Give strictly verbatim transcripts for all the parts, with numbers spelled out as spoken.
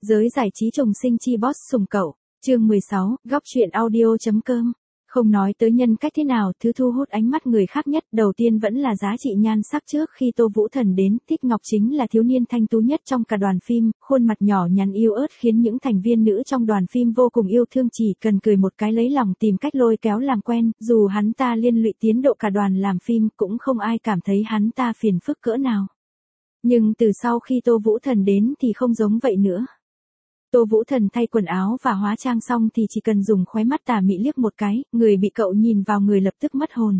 Giới giải trí trùng sinh chi boss sủng cậu, chương mười sáu, góc truyện audio.com. Không nói tới nhân cách thế nào, thứ thu hút ánh mắt người khác nhất đầu tiên vẫn là giá trị nhan sắc. Trước khi Tô Vũ Thần đến, Tích Ngọc chính là thiếu niên thanh tú nhất trong cả đoàn phim, khuôn mặt nhỏ nhắn yếu ớt khiến những thành viên nữ trong đoàn phim vô cùng yêu thương, chỉ cần cười một cái lấy lòng tìm cách lôi kéo làm quen, dù hắn ta liên lụy tiến độ cả đoàn làm phim cũng không ai cảm thấy hắn ta phiền phức cỡ nào. Nhưng từ sau khi Tô Vũ Thần đến thì không giống vậy nữa. Tô Vũ Thần thay quần áo và hóa trang xong thì chỉ cần dùng khóe mắt tà mị liếc một cái, người bị cậu nhìn vào người lập tức mất hồn.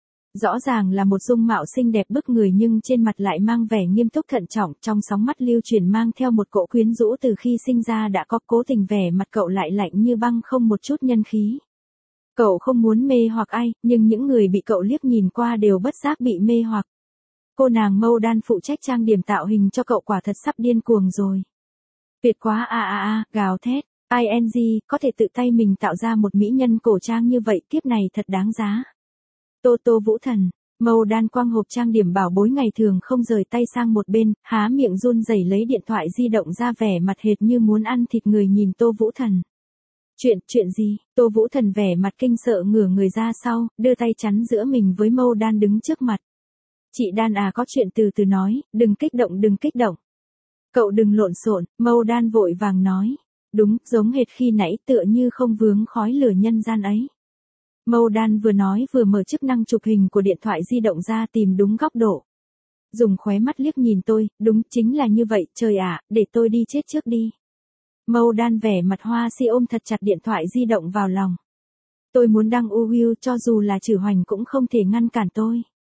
Rõ ràng là một dung mạo xinh đẹp bức người nhưng trên mặt lại mang vẻ nghiêm túc thận trọng, trong sóng mắt lưu chuyển mang theo một cỗ quyến rũ từ khi sinh ra đã có, cố tình vẻ mặt cậu lại lạnh như băng không một chút nhân khí. Cậu không muốn mê hoặc ai, nhưng những người bị cậu liếc nhìn qua đều bất giác bị mê hoặc. Cô nàng Mâu Đan phụ trách trang điểm tạo hình cho cậu quả thật sắp điên cuồng rồi. Tuyệt quá a a a, gào thét, i en giê, có thể tự tay mình tạo ra một mỹ nhân cổ trang như vậy, kiếp này thật đáng giá. Tô Tô Vũ Thần, Mâu Đan quăng hộp trang điểm bảo bối ngày thường không rời tay sang một bên, há miệng run rẩy lấy điện thoại di động ra, vẻ mặt hệt như muốn ăn thịt người nhìn Tô Vũ Thần. Chuyện, chuyện gì? Tô Vũ Thần vẻ mặt kinh sợ ngửa người ra sau, đưa tay chắn giữa mình với Mâu Đan đứng trước mặt. Chị Đan à, có chuyện từ từ nói, đừng kích động đừng kích động. Cậu đừng lộn xộn, Mâu Đan vội vàng nói. Đúng, giống hệt khi nãy, tựa như không vướng khói lửa nhân gian ấy. Mâu Đan vừa nói vừa mở chức năng chụp hình của điện thoại di động ra tìm đúng góc độ. Dùng khóe mắt liếc nhìn tôi, đúng chính là như vậy, trời ạ, để tôi đi chết trước đi. Mâu Đan vẻ mặt hoa si ôm thật chặt điện thoại di động vào lòng. Tôi muốn đăng u view, cho dù là Trử Hoành cũng không thể ngăn cản tôi.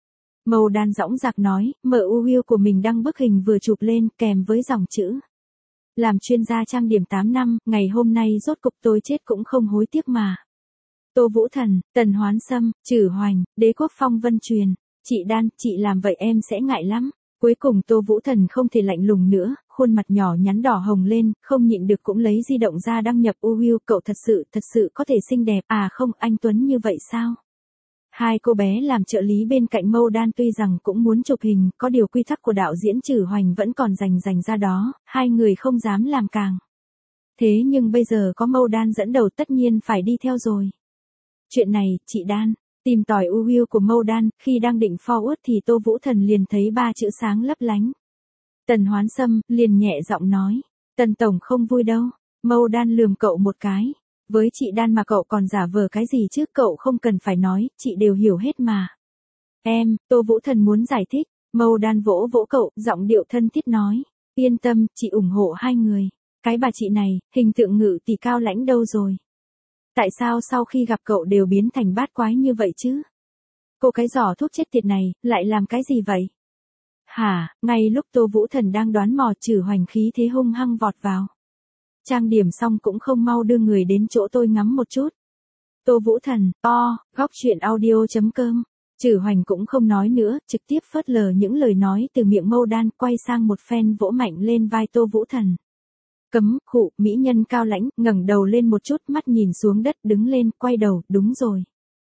Mâu Đan dõng dạc nói, mở u view của mình đăng bức hình vừa chụp lên, kèm với dòng chữ. Làm chuyên gia trang điểm tám năm, ngày hôm nay rốt cục tôi chết cũng không hối tiếc mà. Tô Vũ Thần, Tần Hoán Sâm, Trử Hoành, Đế Quốc Phong Vân Truyền. Chị Đan, chị làm vậy em sẽ ngại lắm. Cuối cùng Tô Vũ Thần không thể lạnh lùng nữa, khuôn mặt nhỏ nhắn đỏ hồng lên, không nhịn được cũng lấy di động ra đăng nhập u view. Cậu thật sự, thật sự có thể xinh đẹp, à không, anh Tuấn như vậy sao? Hai cô bé làm trợ lý bên cạnh Mâu Đan tuy rằng cũng muốn chụp hình, có điều quy tắc của đạo diễn Trử Hoành vẫn còn rành rành ra đó, hai người không dám làm càng. Thế nhưng bây giờ có Mâu Đan dẫn đầu tất nhiên phải đi theo rồi. Chuyện này, chị Đan, tìm tòi u view của Mâu Đan, khi đang định forward thì Tô Vũ Thần liền thấy ba chữ sáng lấp lánh. Tần Hoán Sâm, liền nhẹ giọng nói, Tần Tổng không vui đâu. Mâu Đan lườm cậu một cái. Với chị Đan mà cậu còn giả vờ cái gì chứ, cậu không cần phải nói, chị đều hiểu hết mà. Em, Tô Vũ Thần muốn giải thích, Mâu Đan vỗ vỗ cậu, giọng điệu thân thiết nói, yên tâm, chị ủng hộ hai người. Cái bà chị này, hình tượng ngự tỷ cao lãnh đâu rồi? Tại sao sau khi gặp cậu đều biến thành bát quái như vậy chứ? Cô cái giỏ thuốc chết tiệt này, lại làm cái gì vậy? Hả, ngay lúc Tô Vũ Thần đang đoán mò, Trử Hoành khí thế hung hăng vọt vào. Trang điểm xong cũng không mau đưa người đến chỗ tôi ngắm một chút. Tô Vũ Thần, o, góc truyện audio.com. Trử Hoành cũng không nói nữa, trực tiếp phớt lờ những lời nói từ miệng Mâu Đan, quay sang một phen vỗ mạnh lên vai Tô Vũ Thần. Cấm, khụ, mỹ nhân cao lãnh, ngẩng đầu lên một chút, mắt nhìn xuống đất, đứng lên, quay đầu, đúng rồi.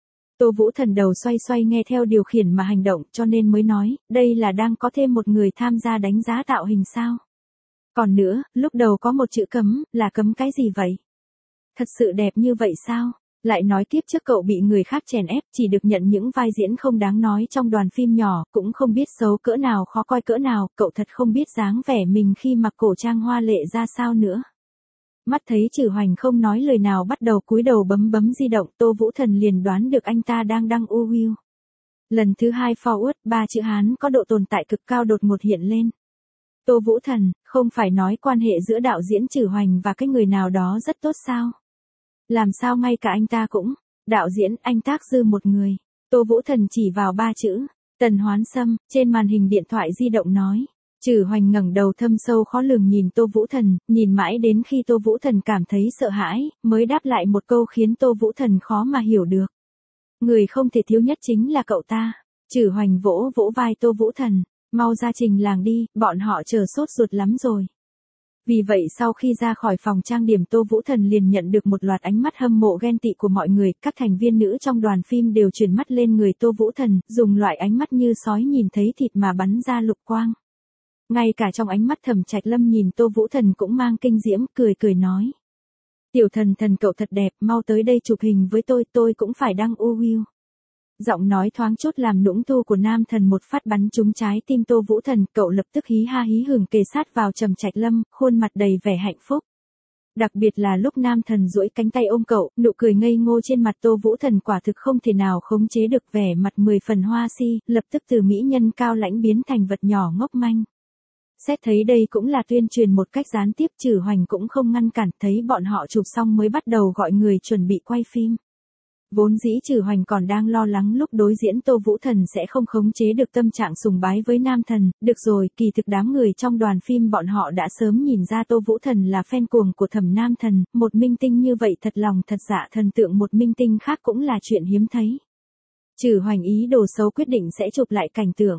Tô Vũ Thần đầu xoay xoay nghe theo điều khiển mà hành động, cho nên mới nói, đây là đang có thêm một người tham gia đánh giá tạo hình sao? Còn nữa, lúc đầu có một chữ cấm, là cấm cái gì vậy? Thật sự đẹp như vậy sao? Lại nói tiếp trước cậu bị người khác chèn ép, chỉ được nhận những vai diễn không đáng nói trong đoàn phim nhỏ, cũng không biết xấu cỡ nào khó coi cỡ nào, cậu thật không biết dáng vẻ mình khi mặc cổ trang hoa lệ ra sao nữa. Mắt thấy Trử Hoành không nói lời nào bắt đầu cúi đầu bấm bấm di động, Tô Vũ Thần liền đoán được anh ta đang đăng u view. Lần thứ hai forward, ba chữ Hán có độ tồn tại cực cao đột ngột hiện lên. Tô Vũ Thần, không phải nói quan hệ giữa đạo diễn Trử Hoành và cái người nào đó rất tốt sao? Làm sao ngay cả anh ta cũng, đạo diễn, anh tác dư một người. Tô Vũ Thần chỉ vào ba chữ, Tần Hoán Sâm, trên màn hình điện thoại di động nói. Trử Hoành ngẩng đầu thâm sâu khó lường nhìn Tô Vũ Thần, nhìn mãi đến khi Tô Vũ Thần cảm thấy sợ hãi, mới đáp lại một câu khiến Tô Vũ Thần khó mà hiểu được. Người không thể thiếu nhất chính là cậu ta. Trử Hoành vỗ vỗ vai Tô Vũ Thần. Mau ra trình làng đi, bọn họ chờ sốt ruột lắm rồi. Vì vậy sau khi ra khỏi phòng trang điểm, Tô Vũ Thần liền nhận được một loạt ánh mắt hâm mộ ghen tị của mọi người, các thành viên nữ trong đoàn phim đều chuyển mắt lên người Tô Vũ Thần, dùng loại ánh mắt như sói nhìn thấy thịt mà bắn ra lục quang. Ngay cả trong ánh mắt Thẩm Trạch Lâm nhìn Tô Vũ Thần cũng mang kinh diễm, cười cười nói. Tiểu thần thần cậu thật đẹp, mau tới đây chụp hình với tôi, tôi cũng phải đăng u view. Giọng nói thoáng chút làm nũng thu của nam thần một phát bắn trúng trái tim Tô Vũ Thần, cậu lập tức hí ha hí hửng kề sát vào Trầm Trạch Lâm, khuôn mặt đầy vẻ hạnh phúc. Đặc biệt là lúc nam thần duỗi cánh tay ôm cậu, nụ cười ngây ngô trên mặt Tô Vũ Thần quả thực không thể nào khống chế được, vẻ mặt mười phần hoa si, lập tức từ mỹ nhân cao lãnh biến thành vật nhỏ ngốc manh. Xét thấy đây cũng là tuyên truyền một cách gián tiếp, Trử Hoành cũng không ngăn cản, thấy bọn họ chụp xong mới bắt đầu gọi người chuẩn bị quay phim. Vốn dĩ Trử Hoành còn đang lo lắng lúc đối diễn Tô Vũ Thần sẽ không khống chế được tâm trạng sùng bái với nam thần, được rồi, kỳ thực đám người trong đoàn phim bọn họ đã sớm nhìn ra Tô Vũ Thần là fan cuồng của Thẩm nam thần, một minh tinh như vậy thật lòng thật dạ thần tượng một minh tinh khác cũng là chuyện hiếm thấy. Trử Hoành ý đồ xấu quyết định sẽ chụp lại cảnh tượng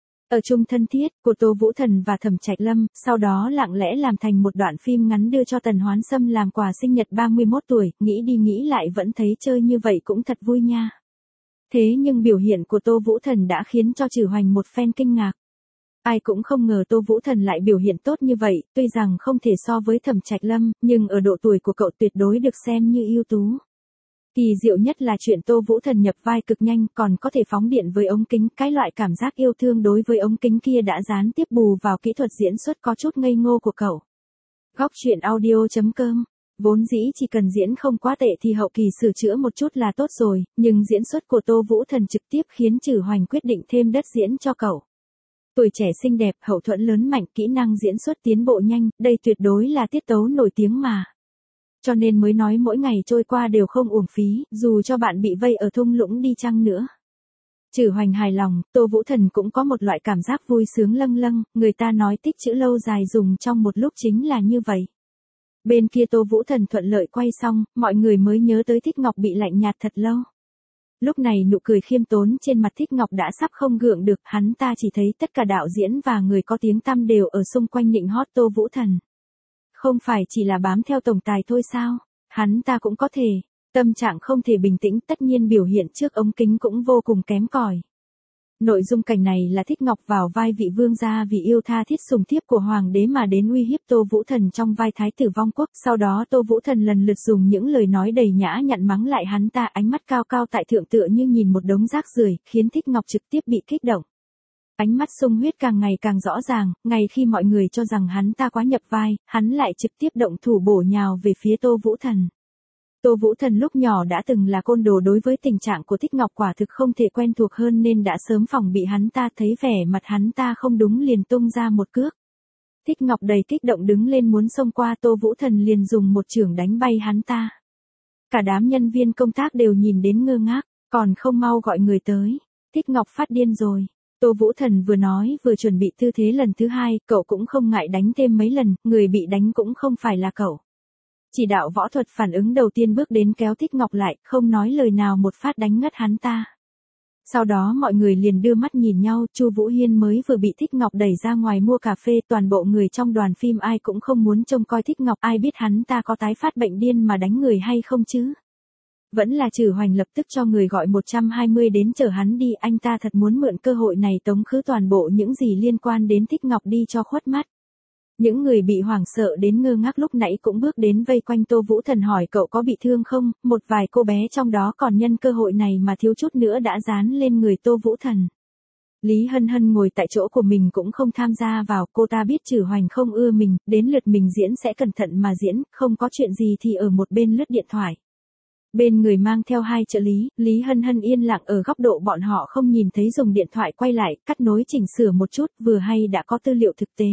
ở chung thân thiết của Tô Vũ Thần và Thẩm Trạch Lâm, sau đó lặng lẽ làm thành một đoạn phim ngắn đưa cho Tần Hoán Sâm làm quà sinh nhật ba mươi mốt tuổi, nghĩ đi nghĩ lại vẫn thấy chơi như vậy cũng thật vui nha. Thế nhưng biểu hiện của Tô Vũ Thần đã khiến cho Trử Hoành một phen kinh ngạc. Ai cũng không ngờ Tô Vũ Thần lại biểu hiện tốt như vậy, tuy rằng không thể so với Thẩm Trạch Lâm, nhưng ở độ tuổi của cậu tuyệt đối được xem như ưu tú. Kỳ diệu nhất là chuyện Tô Vũ Thần nhập vai cực nhanh, còn có thể phóng điện với ống kính, cái loại cảm giác yêu thương đối với ống kính kia đã gián tiếp bù vào kỹ thuật diễn xuất có chút ngây ngô của cậu. Góc truyện audio chấm com. Vốn dĩ chỉ cần diễn không quá tệ thì hậu kỳ sửa chữa một chút là tốt rồi, nhưng diễn xuất của Tô Vũ Thần trực tiếp khiến Trử Hoành quyết định thêm đất diễn cho cậu. Tuổi trẻ xinh đẹp, hậu thuẫn lớn mạnh, kỹ năng diễn xuất tiến bộ nhanh, đây tuyệt đối là tiết tấu nổi tiếng mà. Cho nên mới nói mỗi ngày trôi qua đều không uổng phí, dù cho bạn bị vây ở thung lũng đi chăng nữa. Trử Hoành hài lòng, Tô Vũ Thần cũng có một loại cảm giác vui sướng lâng lâng, người ta nói tích chữ lâu dài dùng trong một lúc chính là như vậy. Bên kia Tô Vũ Thần thuận lợi quay xong, mọi người mới nhớ tới Thích Ngọc bị lạnh nhạt thật lâu. Lúc này nụ cười khiêm tốn trên mặt Thích Ngọc đã sắp không gượng được, hắn ta chỉ thấy tất cả đạo diễn và người có tiếng tăm đều ở xung quanh nịnh hót Tô Vũ Thần. Không phải chỉ là bám theo tổng tài thôi sao, hắn ta cũng có thể, tâm trạng không thể bình tĩnh, tất nhiên biểu hiện trước ống kính cũng vô cùng kém cỏi. Nội dung cảnh này là Thích Ngọc vào vai vị vương gia vì yêu tha thiết sủng thiếp của hoàng đế mà đến uy hiếp Tô Vũ Thần trong vai thái tử vong quốc, sau đó Tô Vũ Thần lần lượt dùng những lời nói đầy nhã nhặn mắng lại hắn ta, ánh mắt cao cao tại thượng tựa như nhìn một đống rác rưởi, khiến Thích Ngọc trực tiếp bị kích động. Ánh mắt sung huyết càng ngày càng rõ ràng, ngay khi mọi người cho rằng hắn ta quá nhập vai, hắn lại trực tiếp động thủ bổ nhào về phía Tô Vũ Thần. Tô Vũ Thần lúc nhỏ đã từng là côn đồ, đối với tình trạng của Thích Ngọc quả thực không thể quen thuộc hơn nên đã sớm phòng bị hắn ta, thấy vẻ mặt hắn ta không đúng liền tung ra một cước. Thích Ngọc đầy kích động đứng lên muốn xông qua, Tô Vũ Thần liền dùng một chưởng đánh bay hắn ta. Cả đám nhân viên công tác đều nhìn đến ngơ ngác, còn không mau gọi người tới. Thích Ngọc phát điên rồi. Tô Vũ Thần vừa nói vừa chuẩn bị tư thế lần thứ hai, cậu cũng không ngại đánh thêm mấy lần, người bị đánh cũng không phải là cậu. Chỉ đạo võ thuật phản ứng đầu tiên bước đến kéo Thích Ngọc lại, không nói lời nào một phát đánh ngất hắn ta. Sau đó mọi người liền đưa mắt nhìn nhau, Chu Vũ Hiên mới vừa bị Thích Ngọc đẩy ra ngoài mua cà phê, toàn bộ người trong đoàn phim ai cũng không muốn trông coi Thích Ngọc, ai biết hắn ta có tái phát bệnh điên mà đánh người hay không chứ. Vẫn là Trử Hoành lập tức cho người gọi một trăm hai mươi đến chở hắn đi, anh ta thật muốn mượn cơ hội này tống khứ toàn bộ những gì liên quan đến Thích Ngọc đi cho khuất mắt. Những người bị hoảng sợ đến ngơ ngác lúc nãy cũng bước đến vây quanh Tô Vũ Thần hỏi cậu có bị thương không, một vài cô bé trong đó còn nhân cơ hội này mà thiếu chút nữa đã dán lên người Tô Vũ Thần. Lý Hân Hân ngồi tại chỗ của mình cũng không tham gia vào, cô ta biết Trử Hoành không ưa mình, đến lượt mình diễn sẽ cẩn thận mà diễn, không có chuyện gì thì ở một bên lướt điện thoại. Bên người mang theo hai trợ lý, Lý Hân Hân yên lặng ở góc độ bọn họ không nhìn thấy dùng điện thoại quay lại, cắt nối chỉnh sửa một chút, vừa hay đã có tư liệu thực tế.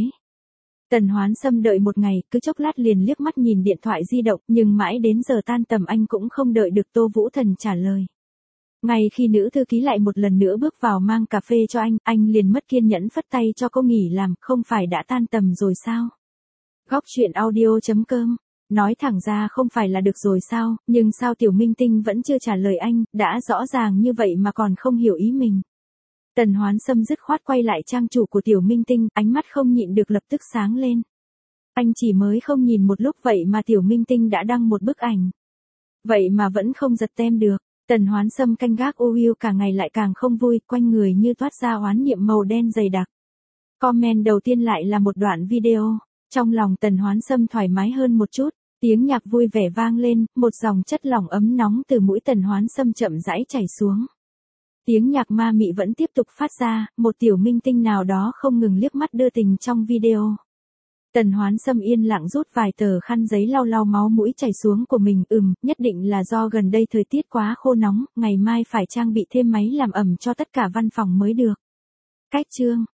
Tần Hoán Sâm đợi một ngày, cứ chốc lát liền liếc mắt nhìn điện thoại di động, nhưng mãi đến giờ tan tầm anh cũng không đợi được Tô Vũ Thần trả lời. Ngay khi nữ thư ký lại một lần nữa bước vào mang cà phê cho anh, anh liền mất kiên nhẫn phất tay cho cô nghỉ làm, không phải đã tan tầm rồi sao? Góc truyện audio chấm com. Nói thẳng ra không phải là được rồi sao, nhưng sao Tiểu Minh Tinh vẫn chưa trả lời anh, đã rõ ràng như vậy mà còn không hiểu ý mình. Tần Hoán Sâm dứt khoát quay lại trang chủ của Tiểu Minh Tinh, ánh mắt không nhịn được lập tức sáng lên. Anh chỉ mới không nhìn một lúc vậy mà Tiểu Minh Tinh đã đăng một bức ảnh. Vậy mà vẫn không giật tem được. Tần Hoán Sâm canh gác ô hiu cả ngày lại càng không vui, quanh người như toát ra oán niệm màu đen dày đặc. Comment đầu tiên lại là một đoạn video. Trong lòng Tần Hoán Sâm thoải mái hơn một chút, tiếng nhạc vui vẻ vang lên, một dòng chất lỏng ấm nóng từ mũi Tần Hoán Sâm chậm rãi chảy xuống. Tiếng nhạc ma mị vẫn tiếp tục phát ra, một tiểu minh tinh nào đó không ngừng liếc mắt đưa tình trong video. Tần Hoán Sâm yên lặng rút vài tờ khăn giấy lau lau máu mũi chảy xuống của mình, ừm, nhất định là do gần đây thời tiết quá khô nóng, ngày mai phải trang bị thêm máy làm ẩm cho tất cả văn phòng mới được. Cách chương